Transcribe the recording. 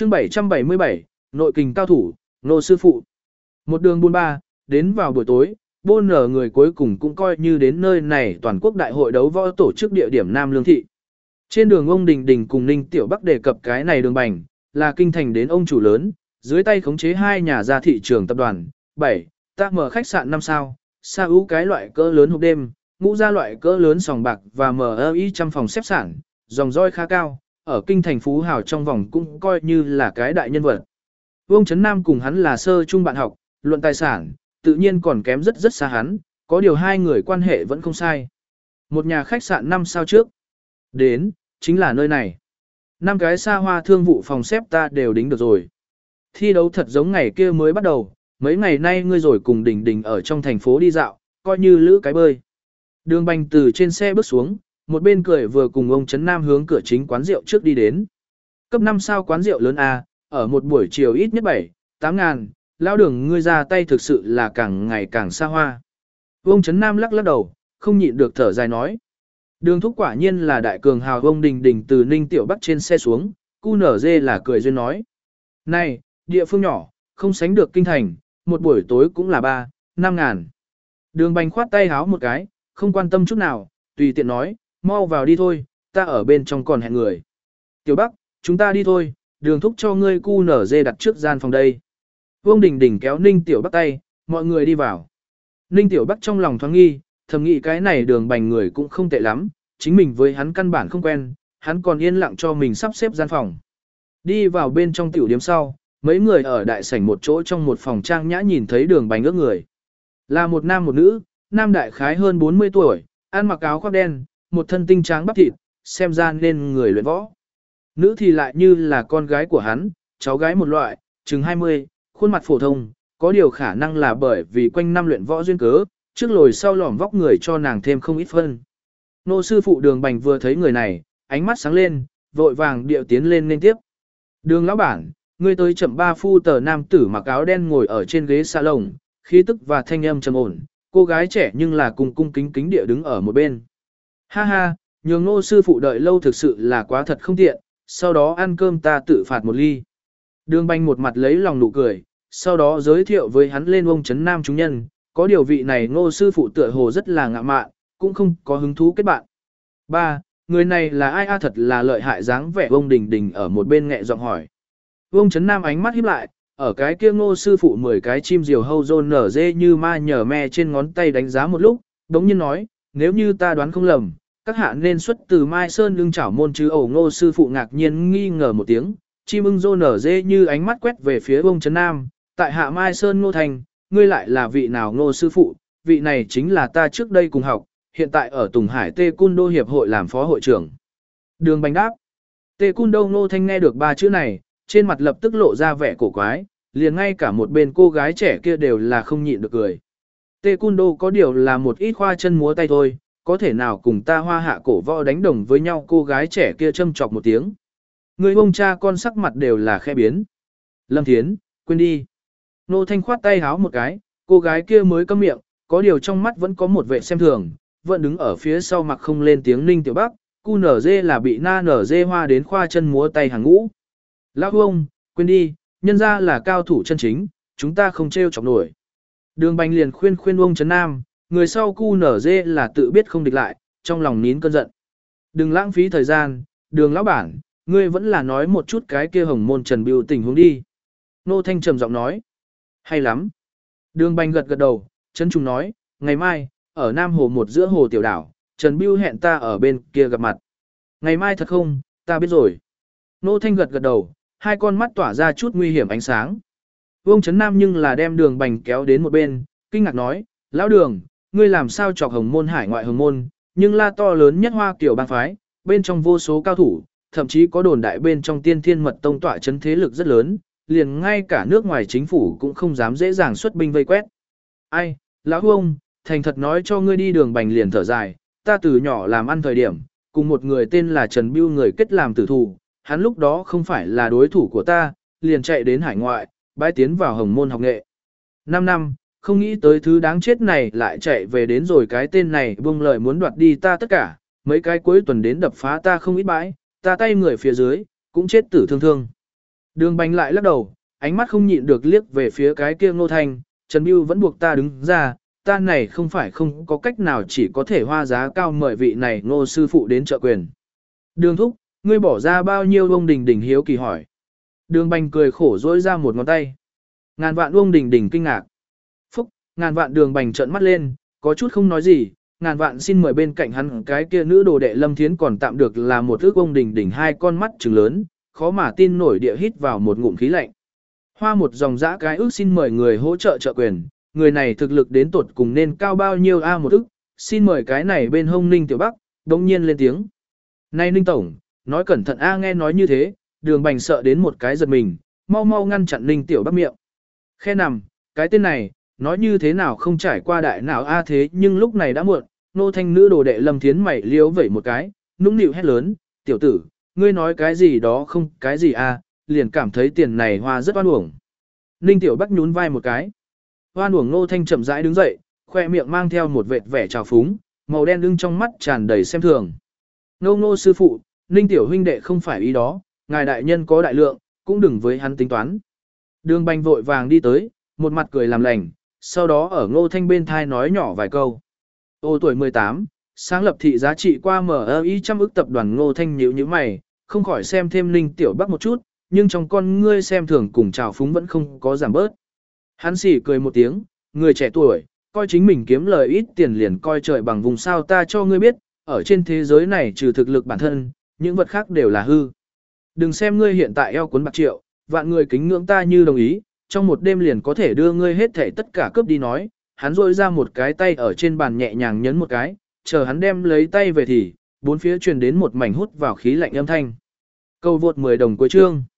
Chương 777, nội kình cao thủ, Ngô sư phụ. Một đường buôn ba, đến vào buổi tối, Bôn nở người cuối cùng cũng coi như đến nơi này toàn quốc đại hội đấu võ tổ chức địa điểm Nam Lương Thị. Trên đường ông Đình Đình cùng Ninh Tiểu Bắc đề cập cái này đường bành, là kinh thành đến ông chủ lớn, dưới tay khống chế hai nhà ra thị trường tập đoàn, 7, ta mở khách sạn 5 sao, sa ú cái loại cỡ lớn hộp đêm, ngũ ra loại cỡ lớn sòng bạc và mở y trăm phòng xếp sản, dòng roi khá cao, ở kinh thành phú hào trong vòng cũng coi như là cái đại nhân vật. Vương Trấn Nam cùng hắn là sơ trung bạn học, luận tài sản, tự nhiên còn kém rất xa hắn, có điều hai người quan hệ vẫn không sai. Một nhà khách sạn 5 sao trước. Đến, chính là nơi này. 5 cái xa hoa thương vụ phòng xếp ta đều đính được rồi. Thi đấu thật giống ngày kia mới bắt đầu, mấy ngày nay ngươi rồi cùng Đình Đình ở trong thành phố đi dạo, coi như lữ cái bơi. Đường Bành từ trên xe bước xuống, một bên cười vừa cùng ông Trấn Nam hướng cửa chính quán rượu trước đi đến. Cấp 5 sao quán rượu lớn A, ở một buổi chiều ít nhất 7-8 ngàn, lão đường ngươi ra tay thực sự là càng ngày càng xa hoa. Ông Trấn Nam lắc lắc đầu, không nhịn được thở dài nói. Đường thúc quả nhiên là đại cường hào. Ông Đình Đình từ Ninh Tiểu Bắc trên xe xuống, cu nở dê là cười duyên nói. Này, địa phương nhỏ, không sánh được kinh thành, một buổi tối cũng là 3-5 ngàn. Đường Bành khoát tay háo một cái, không quan tâm chút nào, tùy tiện nói, mau vào đi thôi, ta ở bên trong còn hẹn người. Tiểu Bắc, chúng ta đi thôi, đường thúc cho ngươi cu nở dê đặt trước gian phòng đây. Vương Đình Đình kéo Ninh Tiểu Bắc tay, mọi người đi vào. Ninh Tiểu Bắc trong lòng thoáng nghi, thầm nghĩ cái này Đường Bành người cũng không tệ lắm, chính mình với hắn căn bản không quen, hắn còn yên lặng cho mình sắp xếp gian phòng. Đi vào bên trong tiểu điếm sau, mấy người ở đại sảnh một chỗ trong một phòng trang nhã nhìn thấy Đường Bành ước người. Là một nam một nữ, nam đại khái hơn 40 tuổi, ăn mặc áo khoác đen, một thân tinh tráng bắp thịt, xem ra nên người luyện võ. Nữ thì lại như là con gái của hắn, cháu gái một loại, chừng 20, khuôn mặt phổ thông, có điều khả năng là bởi vì quanh năm luyện võ duyên cớ, trước lồi sau lỏm vóc người cho nàng thêm không ít phân. Nô sư phụ Đường Bành vừa thấy người này, ánh mắt sáng lên, vội vàng điệu tiến lên nên tiếp. Đường lão bản, ngươi tới chậm 3 phu tờ nam tử mặc áo đen ngồi ở trên ghế salon, khí tức và thanh âm trầm ổn, cô gái trẻ nhưng là cung cung kính kính địa đứng ở một bên. Ha ha, nhường Nô sư phụ đợi lâu thực sự là quá thật không tiện, sau đó ăn cơm ta tự phạt một ly. Đường Bành một mặt lấy lòng nụ cười, sau đó giới thiệu với hắn lên ông Trấn Nam chúng nhân, có điều vị này Ngô sư phụ tựa hồ rất là ngạ mạn, cũng không có hứng thú kết bạn. 3. Người này là ai a? Thật là lợi hại dáng vẻ. Ông Đình Đình ở một bên nghẹ giọng hỏi. Ông Trấn Nam ánh mắt híp lại, ở cái kia Ngô sư phụ 10 cái chim diều hâu rôn nở dê như ma nhờ me trên ngón tay đánh giá một lúc, đống nhiên nói, nếu như ta đoán không lầm, các hạ nên xuất từ Mai Sơn lưng chảo môn chứ. Ổ Ngô sư phụ ngạc nhiên nghi ngờ một tiếng, chim ưng rôn nở dê như ánh mắt quét về phía ông Trấn Nam, tại hạ Mai Sơn Ngô Thành, ngươi lại là vị nào Ngô sư phụ? Vị này chính là ta trước đây cùng học, hiện tại ở Tùng Hải Tê Cun Đô Hiệp hội làm phó hội trưởng. Đường Bành đáp. Tê Cun Đô Ngô Thanh nghe được 3 chữ này, trên mặt lập tức lộ ra vẻ cổ quái, liền ngay cả một bên cô gái trẻ kia đều là không nhịn được cười. Tê Cun Đô có điều là một ít khoa chân múa tay thôi, có thể nào cùng ta Hoa Hạ cổ võ đánh đồng với nhau? Cô gái trẻ kia châm chọc một tiếng. Người ông cha con sắc mặt đều là khẽ biến. Lâm Thiến, quên đi. Nô Thanh khoát tay háo một cái, cô gái kia mới câm miệng, có điều trong mắt vẫn có một vẻ xem thường, vẫn đứng ở phía sau mặc không lên tiếng. Ninh Tiểu Bắc, cu nở dê là bị na nở dê hoa đến khoa chân múa tay hàng ngũ. Lão ông, quên đi, nhân ra là cao thủ chân chính, chúng ta không trêu chọc nổi. Đường Bành liền khuyên ông Trấn Nam, người sau cu nở dê là tự biết không địch lại, trong lòng nín cơn giận. Đừng lãng phí thời gian, Đường lão bản, ngươi vẫn là nói một chút cái kia Hồng Môn Trần Bưu tình huống đi. Nô Thanh trầm giọng nói. Hay lắm. Đường Bành gật gật đầu, Trấn Trung nói, ngày mai, ở Nam Hồ một giữa hồ tiểu đảo, Trần Bưu hẹn ta ở bên kia gặp mặt. Ngày mai thật không, ta biết rồi. Nô Thanh gật gật đầu, hai con mắt tỏa ra chút nguy hiểm ánh sáng. Vương Trấn Nam nhưng là đem Đường Bành kéo đến một bên, kinh ngạc nói, lão Đường, ngươi làm sao chọc Hồng Môn hải ngoại Hồng Môn, nhưng la to lớn nhất Hoa Kiều bang phái, bên trong vô số cao thủ, thậm chí có đồn đại bên trong Tiên Thiên Mật Tông tọa chấn thế lực rất lớn, liền ngay cả nước ngoài chính phủ cũng không dám dễ dàng xuất binh vây quét. Ai, lão ông, thành thật nói cho ngươi đi. Đường Bành liền thở dài, ta từ nhỏ làm ăn thời điểm, cùng một người tên là Trần Bưu người kết làm tử thù, hắn lúc đó không phải là đối thủ của ta, liền chạy đến hải ngoại, bái tiến vào Hồng Môn học nghệ. 5 năm, không nghĩ tới thứ đáng chết này lại chạy về đến rồi, cái tên này buông lời muốn đoạt đi ta tất cả, mấy cái cuối tuần đến đập phá ta không ít bãi, ta tay người phía dưới, cũng chết tử thương thương. Đường Bành lại lắc đầu, ánh mắt không nhịn được liếc về phía cái kia Ngô Thanh, Trần Bưu vẫn buộc ta đứng ra, ta này không phải không có cách nào chỉ có thể hoa giá cao mời vị này Ngô sư phụ đến trợ quyền. Đường thúc, ngươi bỏ ra bao nhiêu ông Đình Đình hiếu kỳ hỏi. Đường Bành cười khổ dỗi ra một ngón tay. Ngàn vạn ông Đình Đình kinh ngạc. Phúc, ngàn vạn Đường Bành trợn mắt lên, có chút không nói gì, ngàn vạn xin mời bên cạnh hắn cái kia nữ đồ đệ Lâm Thiến còn tạm được là một ước ông Đình Đình hai con mắt trừng lớn, khó mà tin nổi địa hít vào một ngụm khí lạnh. Hoa một dòng dã cái ước xin mời người hỗ trợ trợ quyền, người này thực lực đến tột cùng nên cao bao nhiêu a một ước, xin mời cái này bên hông Ninh Tiểu Bắc, đông nhiên lên tiếng. Này Ninh Tổng, nói cẩn thận a nghe nói như thế, Đường Bành sợ đến một cái giật mình, mau mau ngăn chặn Ninh Tiểu Bắc miệng. Khe nằm, cái tên này, nói như thế nào không trải qua đại nào a thế nhưng lúc này đã muộn, Nô Thanh nữ đồ đệ Lâm Thiến mày liếu vẩy một cái, nũng nịu hét lớn, tiểu tử, ngươi nói cái gì đó không cái gì a, liền cảm thấy tiền này hoa rất oan uổng. Ninh Tiểu Bắc nhún vai một cái. Oan uổng Nô Thanh chậm rãi đứng dậy, khoe miệng mang theo một vệt vẻ trào phúng, màu đen lưng trong mắt tràn đầy xem thường. Nô sư phụ, Ninh Tiểu huynh đệ không phải ý đó, ngài đại nhân có đại lượng, cũng đừng với hắn tính toán. Đường Bành vội vàng đi tới, một mặt cười làm lành, sau đó ở Ngô Thanh bên thai nói nhỏ vài câu. Ô tuổi 18, sáng lập thị giá trị qua MI trăm ức tập đoàn Ngô Thanh nhíu như mày, không khỏi xem thêm Ninh Tiểu Bắc một chút, nhưng trong con ngươi xem thường cùng trào phúng vẫn không có giảm bớt. Hắn xỉ cười một tiếng, người trẻ tuổi, coi chính mình kiếm lời ít tiền liền coi trời bằng vùng sao ta cho ngươi biết, ở trên thế giới này trừ thực lực bản thân, những vật khác đều là hư. Đừng xem ngươi hiện tại eo cuốn bạc triệu, vạn người kính ngưỡng ta như đồng ý, trong một đêm liền có thể đưa ngươi hết thảy tất cả cướp đi nói, hắn rôi ra một cái tay ở trên bàn nhẹ nhàng nhấn một cái, chờ hắn đem lấy tay về thì, bốn phía truyền đến một mảnh hút vào khí lạnh âm thanh. Câu vượt 10 đồng cuối chương.